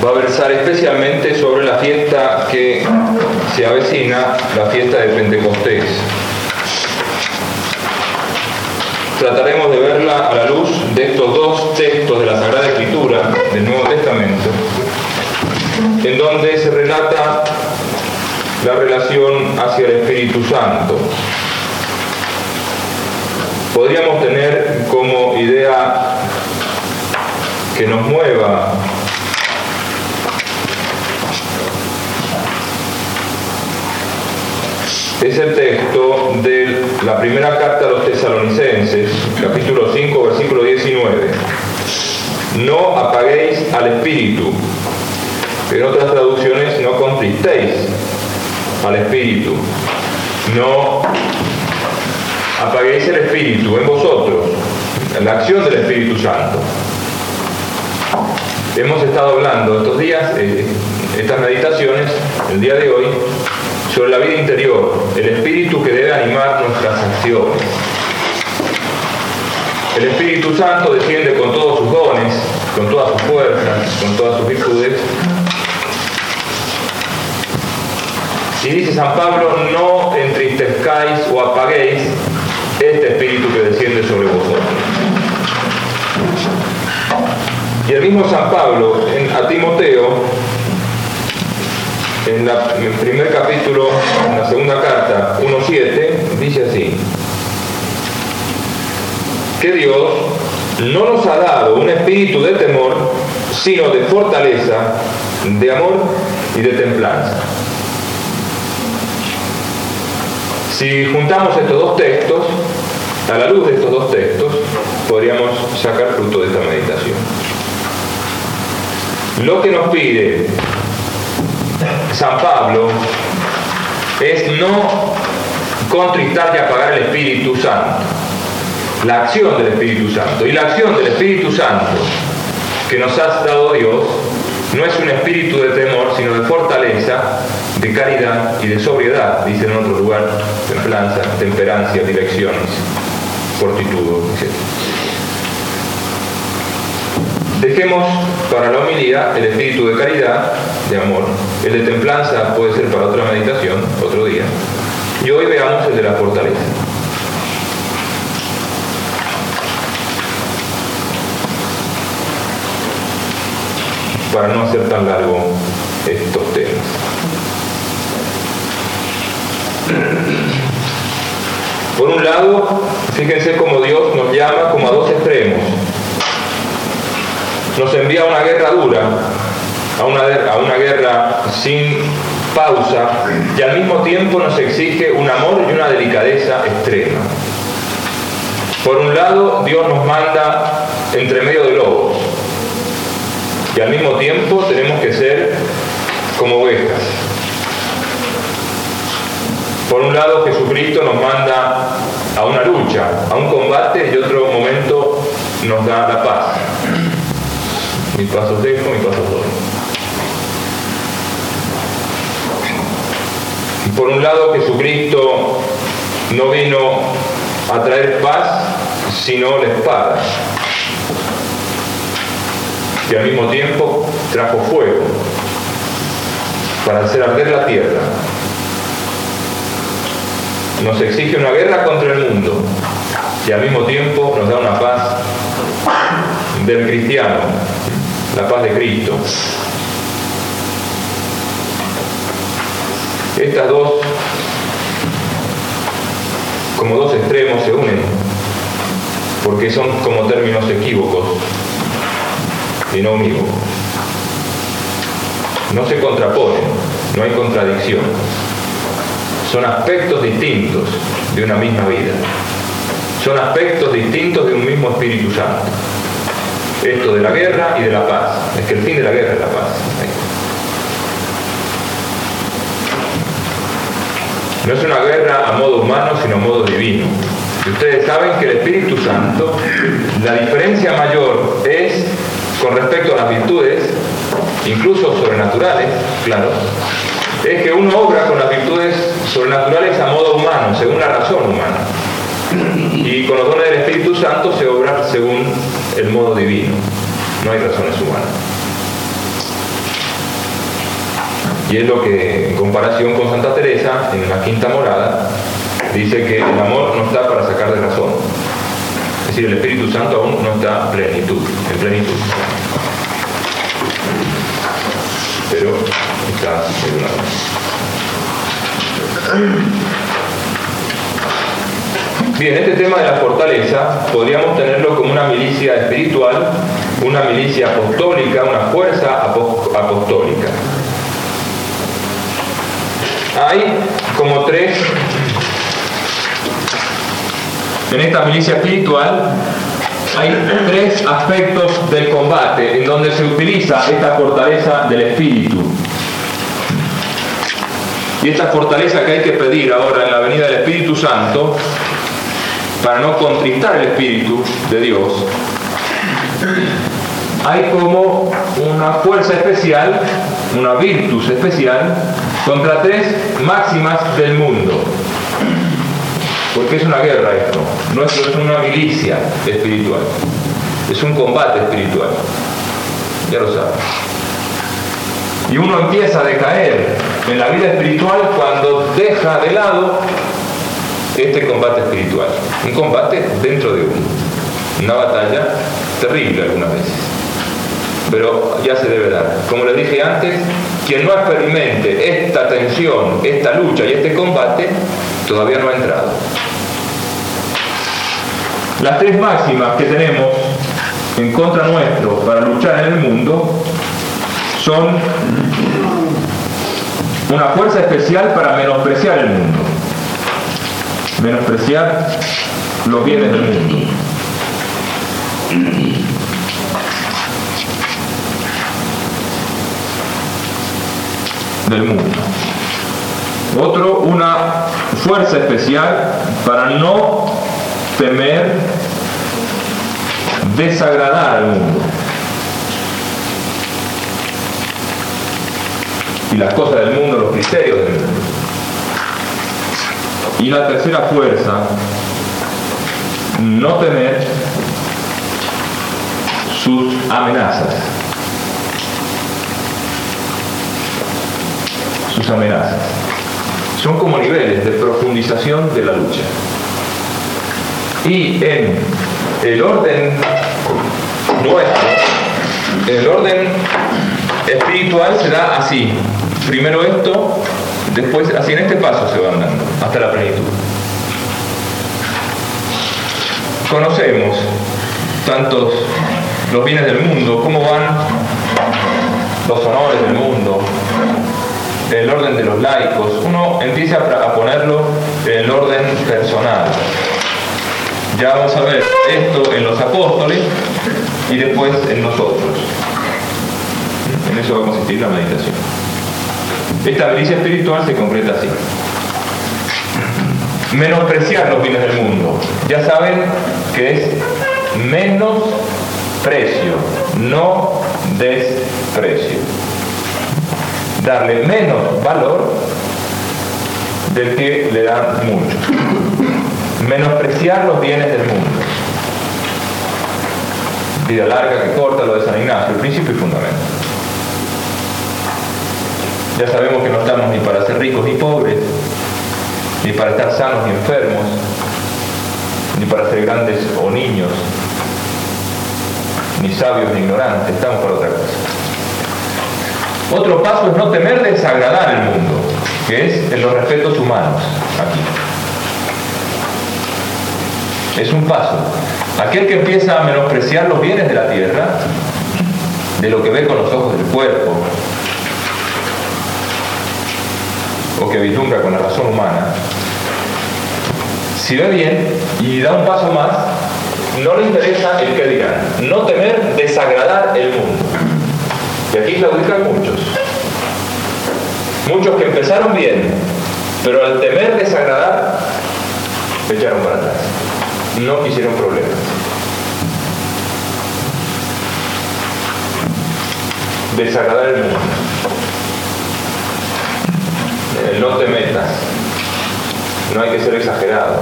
va a versar especialmente sobre la fiesta que se avecina, la fiesta de Pentecostés. Trataremos de verla a la luz de estos dos textos de la Sagrada Escritura del Nuevo Testamento, en donde se relata la relación hacia el Espíritu Santo. Podríamos tener como idea que nos mueva es el texto de la primera carta a los Tesalonicenses, capítulo 5, versículo 19. No apaguéis al Espíritu. En otras traducciones, no contristéis al Espíritu. No apaguéis el Espíritu en vosotros, la acción del Espíritu Santo. Hemos estado hablando estos días, estas meditaciones, el día de hoy, sobre la vida interior, el Espíritu que debe animar nuestras acciones. El Espíritu Santo desciende con todos sus dones, con todas sus fuerzas, con todas sus virtudes. Y dice San Pablo, no entristezcáis o apaguéis este Espíritu que desciende sobre vosotros. Y el mismo San Pablo a Timoteo, en el primer capítulo, en la segunda carta, 1:7, dice así: que Dios no nos ha dado un espíritu de temor, sino de fortaleza, de amor y de templanza. Si juntamos estos dos textos, a la luz de estos dos textos, podríamos sacar fruto de esta meditación. Lo que nos pide San Pablo es no contristar y apagar el Espíritu Santo, la acción del Espíritu Santo. Y la acción del Espíritu Santo que nos ha dado Dios no es un espíritu de temor, sino de fortaleza, de caridad y de sobriedad, dice en otro lugar, templanza, temperancia, direcciones, fortitudo, etc. Dejemos para la homilía el espíritu de caridad, de amor. El de templanza puede ser para otra meditación, otro día. Y hoy veamos el de la fortaleza. Para no hacer tan largo estos temas. Por un lado, fíjense cómo Dios nos llama como a dos extremos. Nos envía a una guerra dura, a una guerra sin pausa, y al mismo tiempo nos exige un amor y una delicadeza extrema. Por un lado, Dios nos manda entre medio de lobos, y al mismo tiempo tenemos que ser como ovejas. Por un lado, Jesucristo nos manda a una lucha, a un combate, y otro momento nos da la paz. Mis pasos dejo, mis pasos doy. Y por un lado, Jesucristo no vino a traer paz, sino la espada. Y al mismo tiempo trajo fuego para hacer arder la tierra. Nos exige una guerra contra el mundo y al mismo tiempo nos da una paz del cristiano, la paz de Cristo. Estas dos, como dos extremos, se unen porque son como términos equívocos y no unívocos. No se contraponen, no hay contradicción. Son aspectos distintos de una misma vida. Son aspectos distintos de un mismo Espíritu Santo. Esto de la guerra y de la paz. Es que el fin de la guerra es la paz. No es una guerra a modo humano, sino a modo divino. Y ustedes saben que el Espíritu Santo, la diferencia mayor es con respecto a las virtudes, incluso sobrenaturales, claro, es que uno obra con las virtudes sobrenaturales a modo humano, según la razón humana. Y con los dones del Espíritu Santo se obra según el modo divino. No hay razones humanas. Y es lo que, en comparación con Santa Teresa, en la Quinta Morada, dice que el amor no está para sacar de razón. Es decir, el Espíritu Santo aún no está en plenitud. Pero está seguramente. Bien, este tema de la fortaleza podríamos tenerlo como una milicia espiritual, una milicia apostólica, una fuerza apostólica. Hay como tres, en esta milicia espiritual, hay tres aspectos del combate en donde se utiliza esta fortaleza del Espíritu. Y esta fortaleza que hay que pedir ahora en la venida del Espíritu Santo, para no contristar el Espíritu de Dios, hay como una fuerza especial, una virtus especial, contra tres máximas del mundo. Porque es una guerra esto, no es una milicia espiritual, es un combate espiritual, ya lo saben. Y uno empieza a decaer en la vida espiritual cuando deja de lado este combate espiritual, un combate dentro de uno, una batalla terrible algunas veces, pero ya se debe dar. Como les dije antes, quien no experimente esta tensión, esta lucha y este combate, todavía no ha entrado. Las tres máximas que tenemos en contra nuestro para luchar en el mundo son una fuerza especial para menospreciar el mundo, menospreciar los bienes del mundo. Otro, una fuerza especial para no temer desagradar al mundo y las cosas del mundo, los criterios del mundo. Y la tercera fuerza, no temer sus amenazas. Sus amenazas. Son como niveles de profundización de la lucha. Y en el orden nuestro, el orden espiritual se da así. Primero esto, después así en este paso se van dando, hasta la plenitud. Conocemos tantos los bienes del mundo, cómo van los honores del mundo, el orden de los laicos. Uno empieza a ponerlo en el orden personal. Ya vamos a ver esto en los apóstoles y después en nosotros. En eso va a consistir la meditación. Esta milicia espiritual se concreta así. Menospreciar los bienes del mundo. Ya saben que es menosprecio, no desprecio. Darle menos valor del que le dan mucho. Menospreciar los bienes del mundo. Vida larga que corta, lo de San Ignacio, el principio y fundamento. Ya sabemos que no estamos ni para ser ricos ni pobres, ni para estar sanos ni enfermos, ni para ser grandes o niños, ni sabios ni ignorantes, estamos para otra cosa. Otro paso es no temer desagradar el mundo, que es en los respetos humanos, aquí. Es un paso. Aquel que empieza a menospreciar los bienes de la tierra, de lo que ve con los ojos del cuerpo, o que vislumbra con la razón humana, si ve bien y da un paso más, no le interesa el que dirán. No temer desagradar el mundo. Y aquí claudican muchos. Muchos que empezaron bien, pero al temer desagradar, echaron para atrás. No quisieron problemas. Desagradar el mundo. No te metas. No hay que ser exagerado.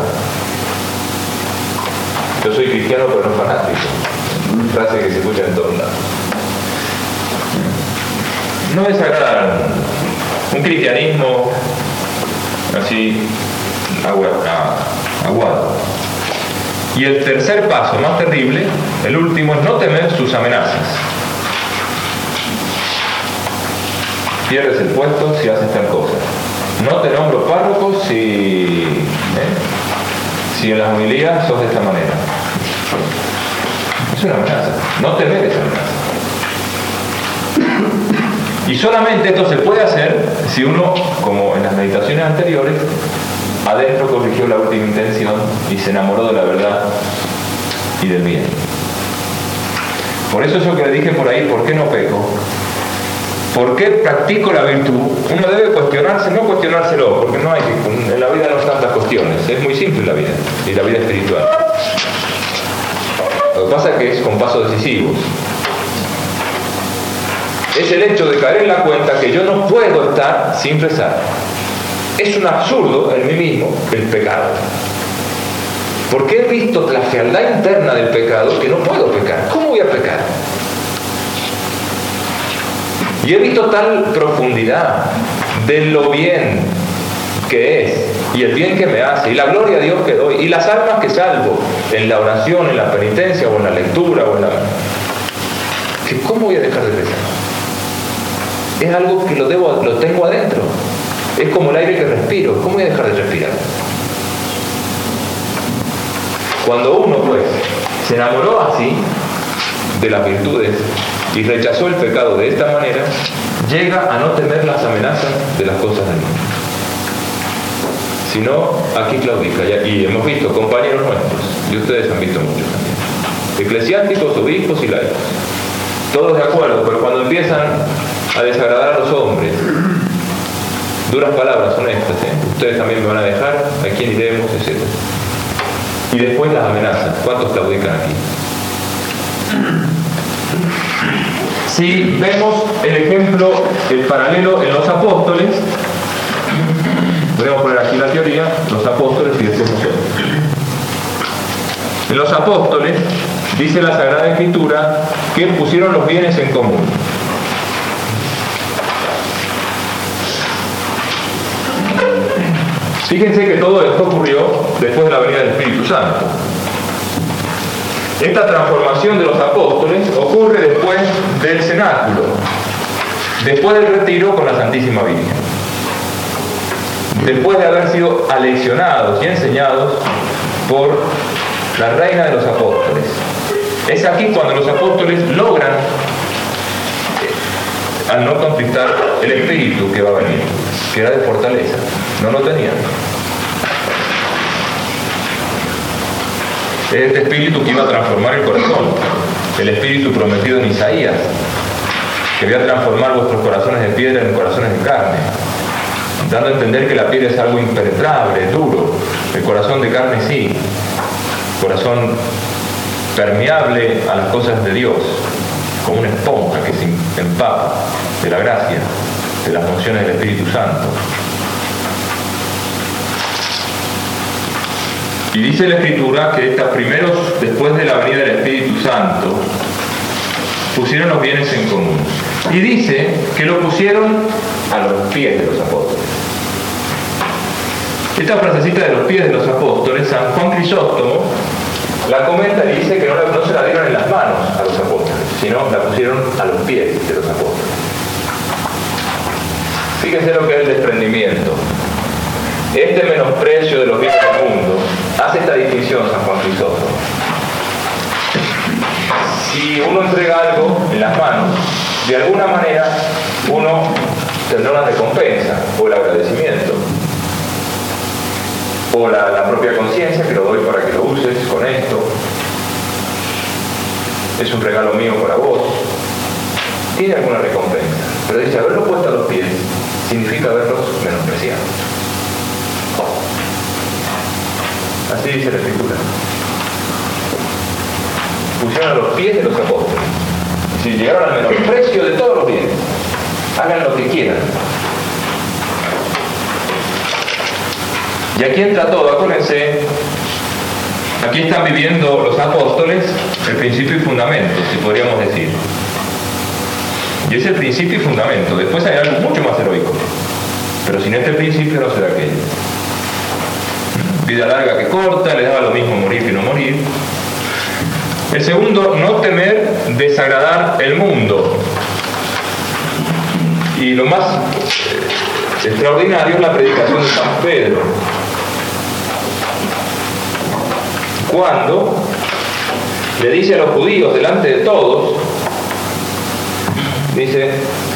Yo soy cristiano pero no fanático. Frase que se escucha en todos lados. No desagradar al mundo. Un cristianismo así aguado. Y el tercer paso, más terrible, el último, es no temer sus amenazas. Pierdes el puesto si haces tal cosa. No te nombro párroco si en las homilías sos de esta manera. Es una amenaza. No temer esa amenaza. Y solamente esto se puede hacer si uno, como en las meditaciones anteriores, adentro corrigió la última intención y se enamoró de la verdad y del bien. Por eso que le dije por ahí, ¿por qué no peco? ¿Por qué practico la virtud? Uno debe cuestionarse, no cuestionárselo, porque no hay, en la vida no hay tantas cuestiones, es muy simple la vida, y la vida espiritual. Lo que pasa es que es con pasos decisivos. Es el hecho de caer en la cuenta que yo no puedo estar sin rezar. Es un absurdo en mí mismo el pecado. Porque he visto la fealdad interna del pecado que no puedo pecar. ¿Cómo voy a pecar? Y he visto tal profundidad de lo bien que es y el bien que me hace y la gloria a Dios que doy y las almas que salvo en la oración, en la penitencia o en la lectura o en la... que ¿cómo voy a dejar de rezar? Es algo que lo tengo adentro. Es como el aire que respiro. ¿Cómo voy a dejar de respirar? Cuando uno, pues, se enamoró así de las virtudes y rechazó el pecado de esta manera, llega a no temer las amenazas de las cosas del mundo. Si no, aquí claudica. Y hemos visto compañeros nuestros, y ustedes han visto muchos también, eclesiásticos, obispos y laicos, todos de acuerdo, pero cuando empiezan a desagradar a los hombres, duras palabras honestas, ustedes también me van a dejar, a quién iremos, etc. Y después las amenazas. ¿Cuántos claudican aquí? Si vemos el ejemplo, el paralelo en los apóstoles, podemos poner aquí la teoría, los apóstoles y después nosotros. En los apóstoles, dice la Sagrada Escritura, que pusieron los bienes en común. Fíjense que todo esto ocurrió después de la venida del Espíritu Santo. Esta transformación de los apóstoles ocurre después del cenáculo, después del retiro con la Santísima Virgen, después de haber sido aleccionados y enseñados por la Reina de los Apóstoles. Es aquí cuando los apóstoles logran, al no conquistar el espíritu que va a venir, que era de fortaleza, no lo tenían. Este espíritu que iba a transformar el corazón, el espíritu prometido en Isaías, que voy a transformar vuestros corazones de piedra en corazones de carne, dando a entender que la piedra es algo impenetrable, duro, el corazón de carne sí, corazón permeable a las cosas de Dios, como una esponja que se empapa de la gracia, de las funciones del Espíritu Santo. Y dice la Escritura que estos primeros, después de la venida del Espíritu Santo, pusieron los bienes en común. Y dice que lo pusieron a los pies de los apóstoles. Esta frasecita de los pies de los apóstoles, San Juan Crisóstomo la comenta y dice que no se la dieron en las manos a los apóstoles, sino la pusieron a los pies de los apóstoles. Fíjense lo que es el desprendimiento. Este menosprecio de los bienes del mundo hace esta distinción San Juan Crisóstomo. Si uno entrega algo en las manos, de alguna manera uno tendrá una recompensa o el agradecimiento o la propia conciencia que lo doy para que lo uses con esto, es un regalo mío para vos, tiene alguna recompensa, pero dice haberlo puesto a los pies significa haberlos menospreciado. Así dice la Escritura. Pusieron a los pies de los apóstoles. Si llegaron al menosprecio de todos los bienes, hagan lo que quieran. Y aquí entra todo, acuérdense, aquí están viviendo los apóstoles el principio y fundamento, si podríamos decir. Y es el principio y fundamento. Después hay algo mucho más heroico. pero sin este principio no será aquello. Vida larga que corta, le daba lo mismo morir que no morir. El segundo, no temer desagradar el mundo. Y lo más extraordinario es la predicación de San Pedro, cuando le dice a los judíos delante de todos, dice: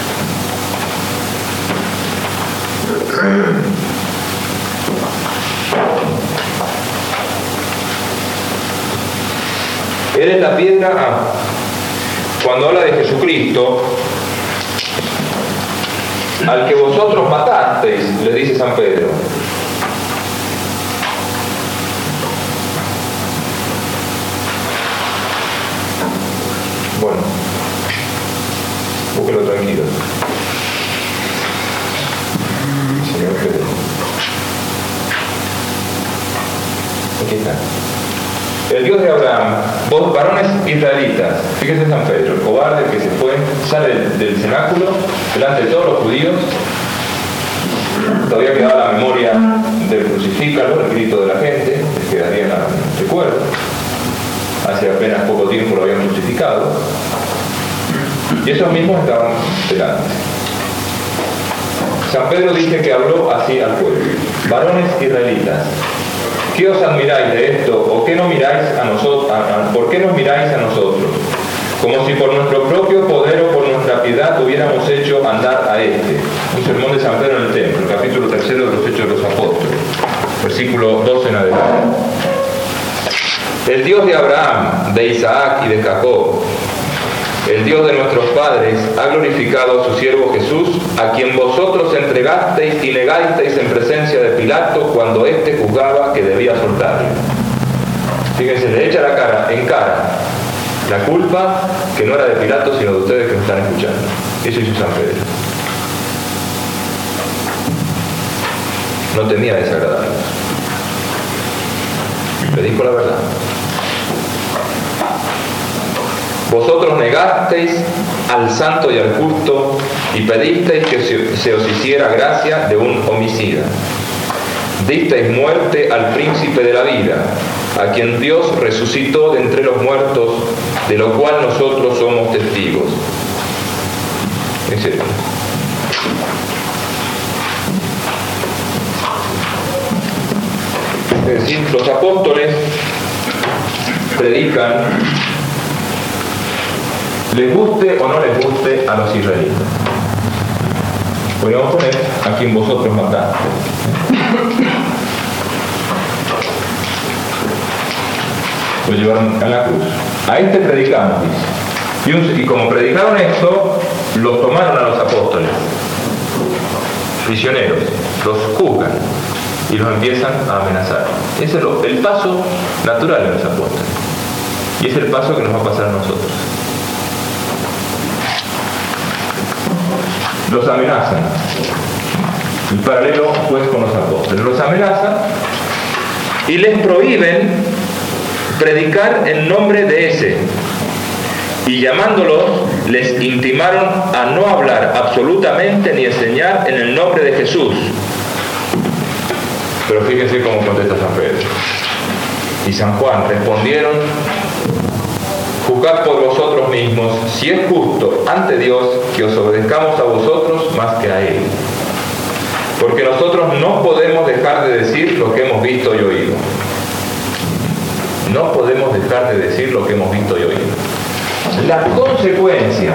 eres la piedra. Cuando habla de Jesucristo, al que vosotros matasteis, le dice San Pedro. Bueno, búsquelo tranquilo. Señor Pedro. Aquí está. El Dios de Abraham, vos varones israelitas, fíjense San Pedro, el cobarde que se fue, sale del cenáculo delante de todos los judíos. Todavía quedaba la memoria del crucifícalo, el grito de la gente, les quedaría en el recuerdo. Hace apenas poco tiempo lo habían crucificado. Y esos mismos estaban delante. San Pedro dice que habló así al pueblo: varones israelitas, ¿qué os admiráis de esto? ¿O qué no miráis a nosotros? ¿Por qué nos miráis a nosotros? Como si por nuestro propio poder o por nuestra piedad hubiéramos hecho andar a este. Un sermón de San Pedro en el templo, capítulo 3 de los Hechos de los Apóstoles, versículo 12 en adelante. El Dios de Abraham, de Isaac y de Jacob, el Dios de nuestros padres, ha glorificado a su siervo Jesús, a quien vosotros entregasteis y negasteis en presencia de Pilato cuando éste juzgaba que debía soltarle. Fíjense, le echa la cara en cara la culpa, que no era de Pilato sino de ustedes que me están escuchando. Eso hizo San Pedro. No temía desagradarlos. Le dijo la verdad. Vosotros negasteis al santo y al justo y pedisteis que se os hiciera gracia de un homicida. Disteis muerte al príncipe de la vida, a quien Dios resucitó de entre los muertos, de lo cual nosotros somos testigos. Etc. Es decir, los apóstoles predican, les guste o no les guste a los israelitas. Podríamos poner a quien vosotros mataste. Lo llevaron a la cruz. A este predicamos, dice. Y como predicaron esto, los tomaron a los apóstoles, prisioneros, los juzgan y los empiezan a amenazar. Ese es el paso natural de los apóstoles. Y es el paso que nos va a pasar a nosotros. Los amenazan. El paralelo pues con los apóstoles. Los amenazan y les prohíben predicar en nombre de ese. Y llamándolos, les intimaron a no hablar absolutamente ni enseñar en el nombre de Jesús. Pero fíjense cómo contesta San Pedro y San Juan. Respondieron: juzgad por vosotros mismos si es justo ante Dios que os obedezcamos a vosotros más que a Él. Porque nosotros no podemos dejar de decir lo que hemos visto y oído. No podemos dejar de decir lo que hemos visto y oído. La consecuencia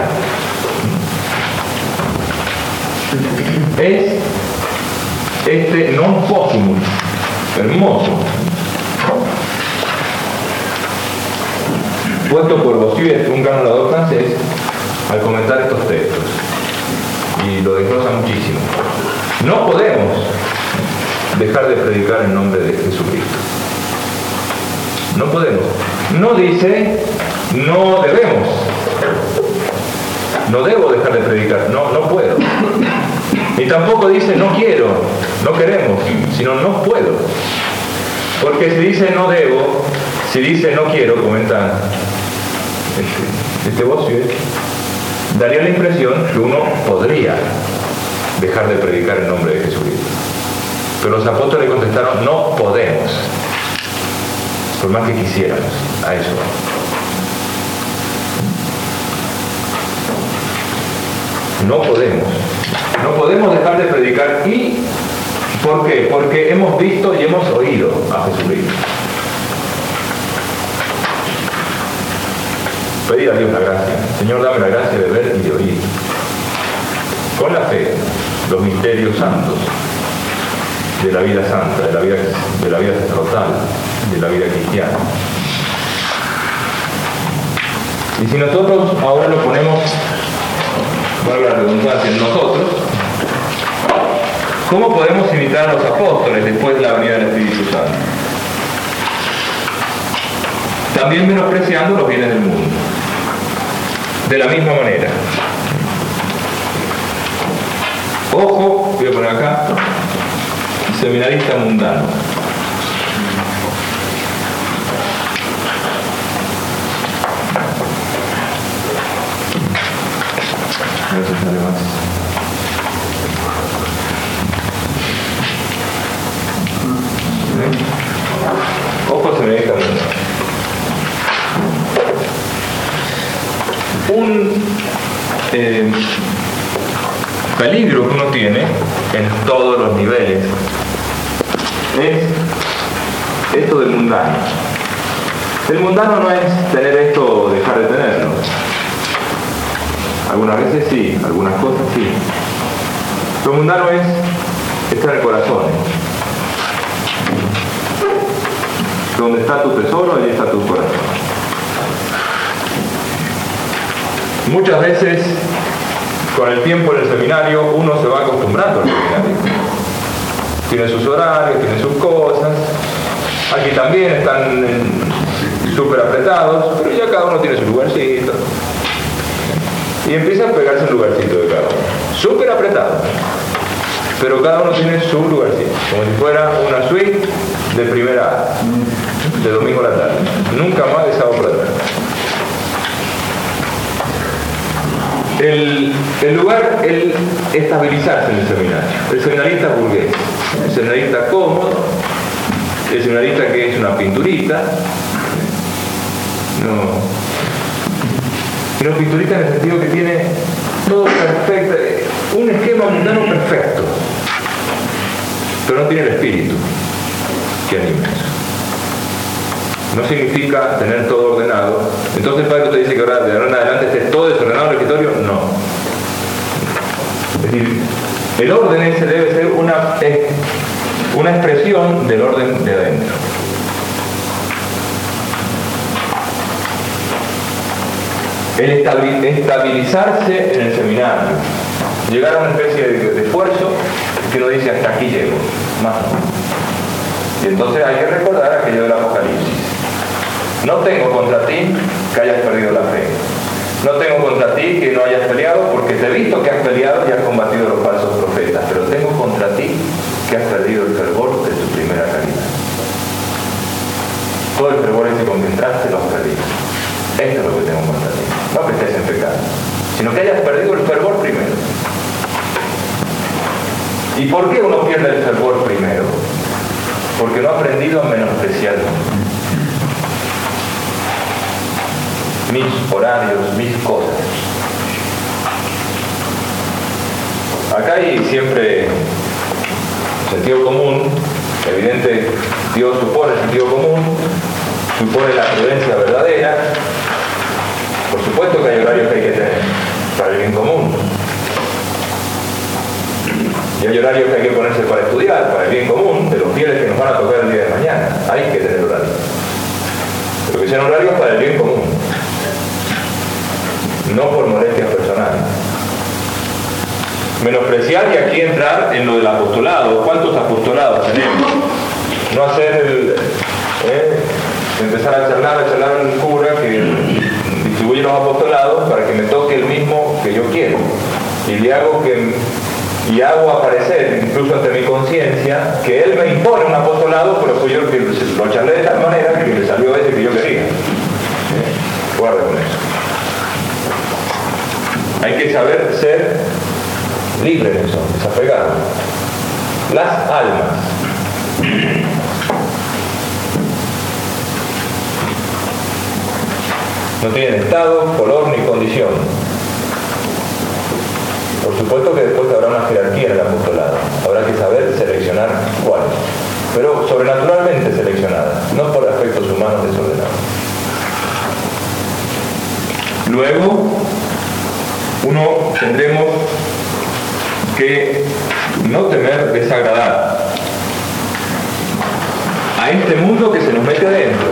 es este non possumus, hermoso, puesto por Bossuet, un gran orador francés, al comentar estos textos, y lo desglosa muchísimo. No podemos dejar de predicar en nombre de Jesucristo. No podemos. No dice no debemos. No debo dejar de predicar. No puedo. Y tampoco dice no quiero, no queremos, sino no puedo. Porque si dice no debo, si dice no quiero, comenta este Bossuet, daría la impresión que uno podría dejar de predicar el nombre de Jesucristo. Pero los apóstoles contestaron, no podemos, por más que quisiéramos, a eso. No podemos dejar de predicar. ¿Y por qué? Porque hemos visto y hemos oído a Jesucristo. Pedir a Dios la gracia. Señor, dame la gracia de ver y de oír. Con la fe, los misterios santos de la vida santa, de la vida sacerdotal, de la vida cristiana. Y si nosotros ahora lo ponemos, valga la redundancia, en nosotros, ¿cómo podemos imitar a los apóstoles después de la venida del Espíritu Santo? También menospreciando los bienes del mundo. De la misma manera. Ojo, voy a poner acá, seminarista mundano. A ver si sale más. Ojo, seminarista mundano. Un peligro que uno tiene en todos los niveles es esto del mundano. El mundano no es tener esto o dejar de tenerlo. Algunas veces sí, algunas cosas sí. Lo mundano es estar en el corazón. Donde está tu tesoro, allí está tu corazón. Muchas veces, con el tiempo en el seminario, uno se va acostumbrando al seminario. Tiene sus horarios, tiene sus cosas. Aquí también están súper apretados, pero ya cada uno tiene su lugarcito. Y empieza a pegarse el lugarcito de cada uno. Súper apretado. Pero cada uno tiene su lugarcito. Como si fuera una suite de primera, de domingo a la tarde. Nunca más de sábado por la tarde. El lugar, el estabilizarse en el seminario. El seminarista burgués, el seminarista cómodo, el seminarista que es una pinturita, sino pinturita en el sentido que tiene todo perfecto, un esquema mundano perfecto, pero no tiene el espíritu que anima eso. No significa tener todo ordenado. Entonces Pablo te dice que ahora de ahora en adelante esté todo desordenado en el escritorio. No. Es decir, el orden ese debe ser una expresión del orden de adentro. El estabilizarse en el seminario. Llegar a una especie de esfuerzo que uno dice hasta aquí llego. Más no. Y entonces hay que recordar aquello del Apocalipsis. No tengo contra ti que hayas perdido la fe. No tengo contra ti que no hayas peleado, porque te he visto que has peleado y has combatido a los falsos profetas. Pero tengo contra ti que has perdido el fervor de tu primera caridad. Todo el fervor ese con que entraste lo has perdido. Esto es lo que tengo contra ti. No que estés en pecado, sino que hayas perdido el fervor primero. ¿Y por qué uno pierde el fervor primero? Porque no ha aprendido a menospreciarlo. Mis horarios, mis cosas. Acá hay siempre sentido común, evidente, Dios supone sentido común, supone la prudencia verdadera. Por supuesto que hay horarios que hay que tener para el bien común. Y hay horarios que hay que ponerse para estudiar, para el bien común, de los fieles que nos van a tocar el día de mañana. Hay que tener horarios. Pero que sean horarios para el bien común. No por molestias personales. Menospreciar y aquí entrar en lo del apostolado. ¿Cuántos apostolados tenemos? No hacer empezar a charlar al cura que distribuye los apostolados para que me toque el mismo que yo quiero. Y hago aparecer, incluso ante mi conciencia, que él me impone un apostolado, pero fui yo que lo charlé de tal manera que le salió ese que yo quería. Guarda con eso. Hay que saber ser libres son, desapegados. Las almas. No tienen estado, color ni condición. Por supuesto que después habrá una jerarquía en el apostolado. Habrá que saber seleccionar cuáles. Pero sobrenaturalmente seleccionadas, no por aspectos humanos desordenados. Luego, tendremos que no temer desagradar a este mundo que se nos mete adentro.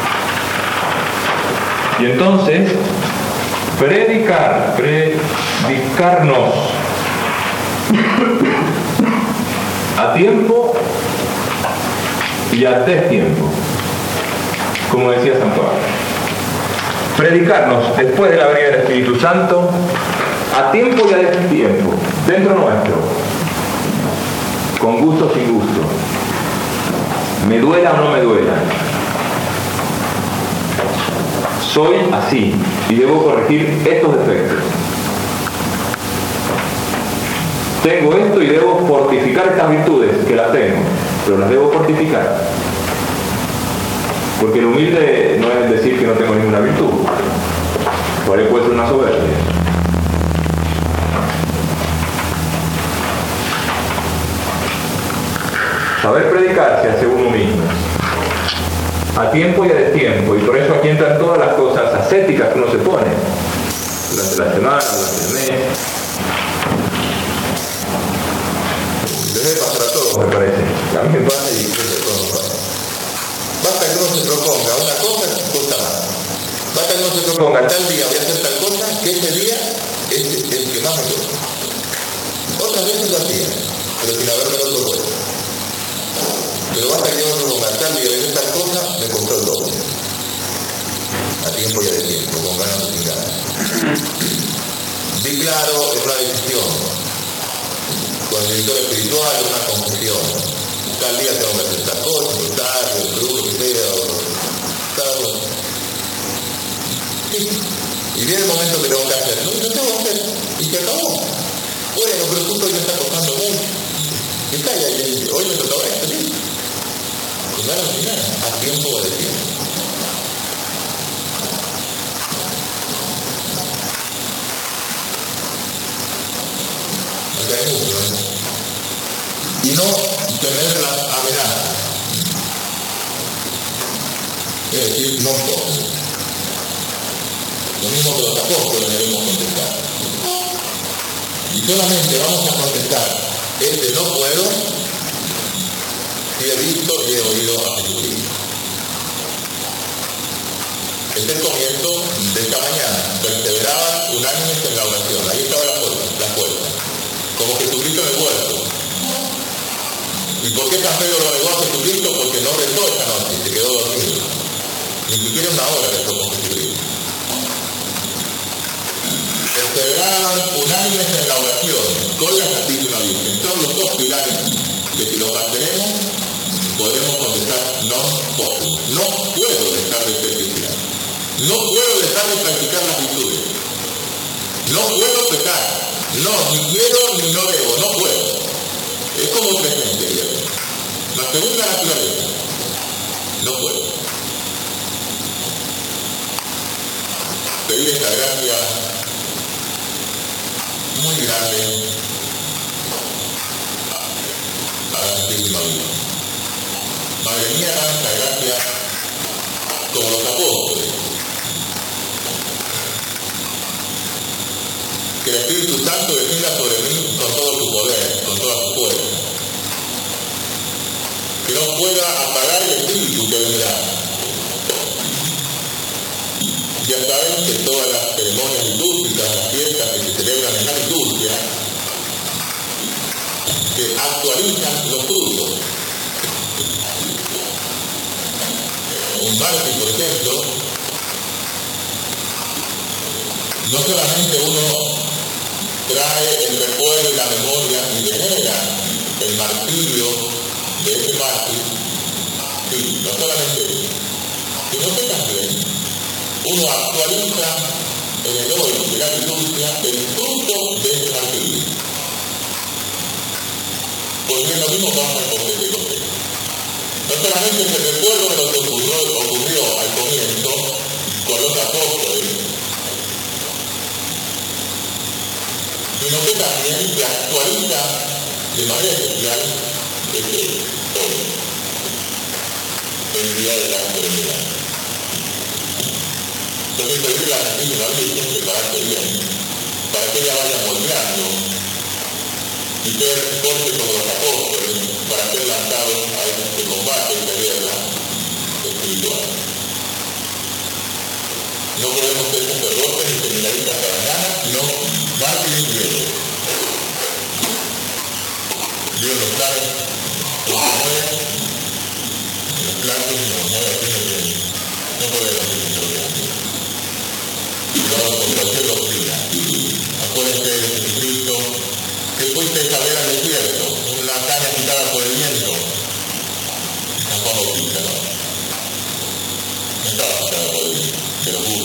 Y entonces, predicarnos a tiempo y a destiempo, como decía San Pablo. Predicarnos después de la venida del Espíritu Santo a tiempo y a destiempo, dentro nuestro, con gusto o sin gusto, me duela o no me duela. Soy así y debo corregir estos defectos. Tengo esto y debo fortificar estas virtudes, que las tengo, pero las debo fortificar. Porque el humilde no es decir que no tengo ninguna virtud. Por ahí puede ser una soberbia. Saber predicar se hace uno mismo, a tiempo y a destiempo, y por eso aquí entran todas las cosas ascéticas que uno se pone durante la semana, durante el mes. Debe pasar a todos, me parece. A mí me pasa y creo que a todos nos pasa. Basta que uno se proponga una cosa, cosa más. Basta que uno se proponga tal día voy a hacer tal cosa, que ese día es el que más me gusta. Otras veces lo hacía, pero sin haberme lo propuesto. Pero basta que uno se proponga tal día voy a hacer tal cosa, me costó el doble. A tiempo y a destiempo, con ganas o sin ganas. Di claro en una decisión, con el director espiritual, una confesión. Tal día tengo que hacer tal cosa, el producto que sea, cada cosa. Sí. Y viene el momento que tengo que hacer. No tengo que hacer. Y se acabó. Bueno, pero justo hoy me está costando mucho. Y está ahí, hoy me tocaba esto, ¿sí? Con ganas y ganas, a tiempo o de tiempo. Acá hay mucho, ¿eh? Y no tener las amenazas. Es decir, no puedo. Lo mismo que los apóstoles debemos contestar. Y solamente vamos a contestar no puedo si he visto y he oído a Jesucristo. Es el comienzo de esta mañana. Perseveraban unánimes en la oración. Ahí estaba la puerta. Como Jesucristo en el huerto. ¿Y por qué San Pedro lo negó a Jesucristo? Porque no rezó esa noche, se quedó dormido. Ni siquiera una hora rezó con Jesucristo. Perseveraban unánimes en la oración, con la Santísima Virgen. Son los dos pilares que si los mantenemos, podremos contestar no puedo. No puedo dejar de ser cristiano. No puedo dejar de practicar las virtudes. No puedo pecar. No, ni quiero ni no debo, no puedo. Es como presente, ¿verdad? La segunda naturaleza. No puedo. Pedir esta gracia muy grande a la Santísima Virgen. Madre mía, dame esta gracia como los apóstoles. Que el Espíritu Santo descienda sobre mí con todo su poder, con toda su fuerza. Que no pueda apagar el Espíritu que vendrá. Ya saben que todas las ceremonias litúrgicas, las fiestas que se celebran en la liturgia, que actualizan los frutos. Un mártir, por ejemplo, no solamente uno trae el recuerdo y la memoria y venera el martirio de ese mártir, sí, no solamente eso, sino que también uno actualiza en el hoy de la liturgia el fruto de ese martirio. Pues bien, lo mismo pasa con Pentecostés. No solamente se recuerda de lo que ocurrió al comienzo con los apóstoles, sino que también se actualiza de manera especial hoy, el día de la solemnidad. Yo quiero pedirle a la Santísima Virgen prepararse bien, para que ella vaya moldeando y ser fuerte como los apóstoles, para ser lanzados a este combate, esta guerra espiritual. No podemos ser sacerdotes ni seminaristas para nada, sino mártires fieles. Dios lo sabe, lo mueve, los platos y los mueve así no podemos ser señores. Cuidado con cualquier doctrina. Acuérdense de Jesucristo, que fuiste a saber al desierto, una caña quitada por el viento. San Juan Bautista, ¿no? No estaba quitada por el viento, te lo juro.